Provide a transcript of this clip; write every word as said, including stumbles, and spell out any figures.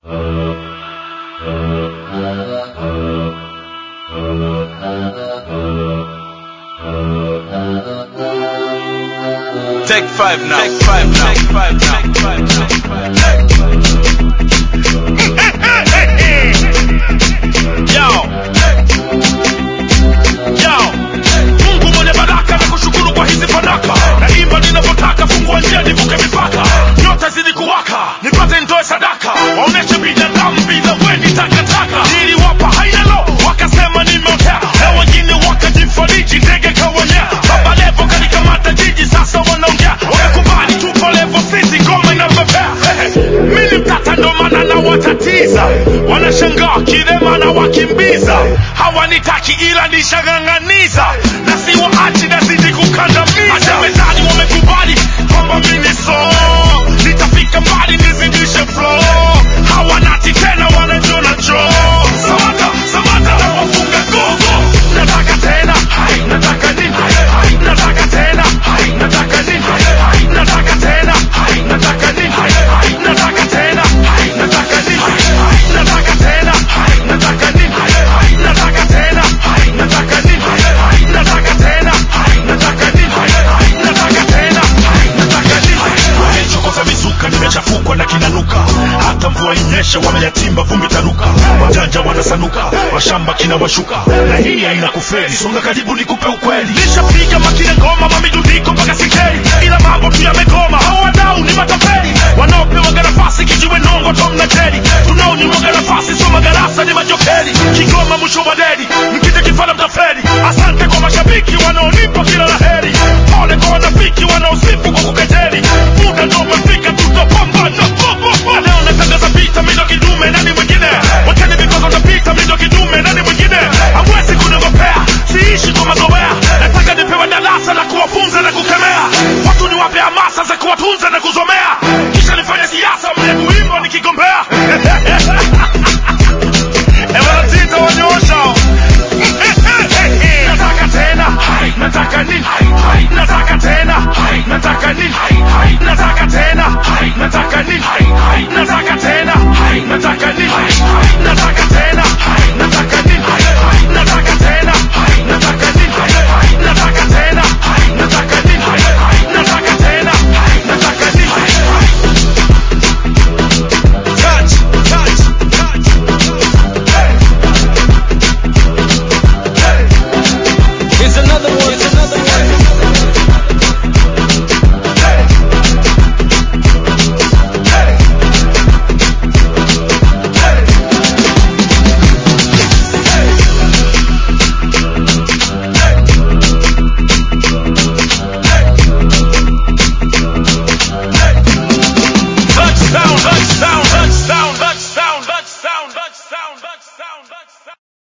Take five now. Take five now. Take five now. Take five now. Take five now. Yo. Yo. Mungu mwenye baraka na kushukuru kwa hizi baraka. Na imba ninavyotaka, fungua njia nivuke mipaka. Nyota zidi kuwaka, nipate nitoe sadaka. Waoneshe binadamu bila weni takataka. Niliwapa haina lo, wakasema nimeotea. Na wengine wakajifariji ndege kawanyea. Baba Levo kanikamata jiji sasa wanaongea. Wamekubali tupo Levo sisi ngoma inapepea. Mimi mtata ndo maana na watatiza. Wanashangaa kirema na wakimbiza. Hawanitaki ila nishang'ang'aniza. Na si waachi na zidi kukandamiza. Masemezani wamekubali kwamba mimi so nitafika mbali nizidishe flow. Hawanati tena wanajona cho. Samata, samata na wafunga gogo. Nataka tena, hai, nataka nini? Hai, nataka tena, hai, nataka nini? Hai, nataka tena, hai, nataka nini? Hai, nataka tena, hai, nataka nini? Hai, nataka tena, hai, nataka nini? Hai, nataka tena, hai, nataka nini? Hai, nataka tena, hai, nataka nini? Hai, nataka tena, hai, nataka nini? Wamechokoza mizuka, nimechafukwa na kinanuka. Hata mvua inyeshe wameyatimba vumbi taruka. Wajanja wanasanuka, washamba kina washuka. Na hii haina kufeli, songa karibu nikupe ukweli. Nishapiga makine ngoma mamidudiko mpaka sikeli. Ila mambo tu yamegoma, hao wadau ni matapeli. Wanaopewa nafasi kijiwe nongo tom na jeli. Tunaoni waga nafasi soma garasa ni majokeli. Kigoma mwisho wa deli,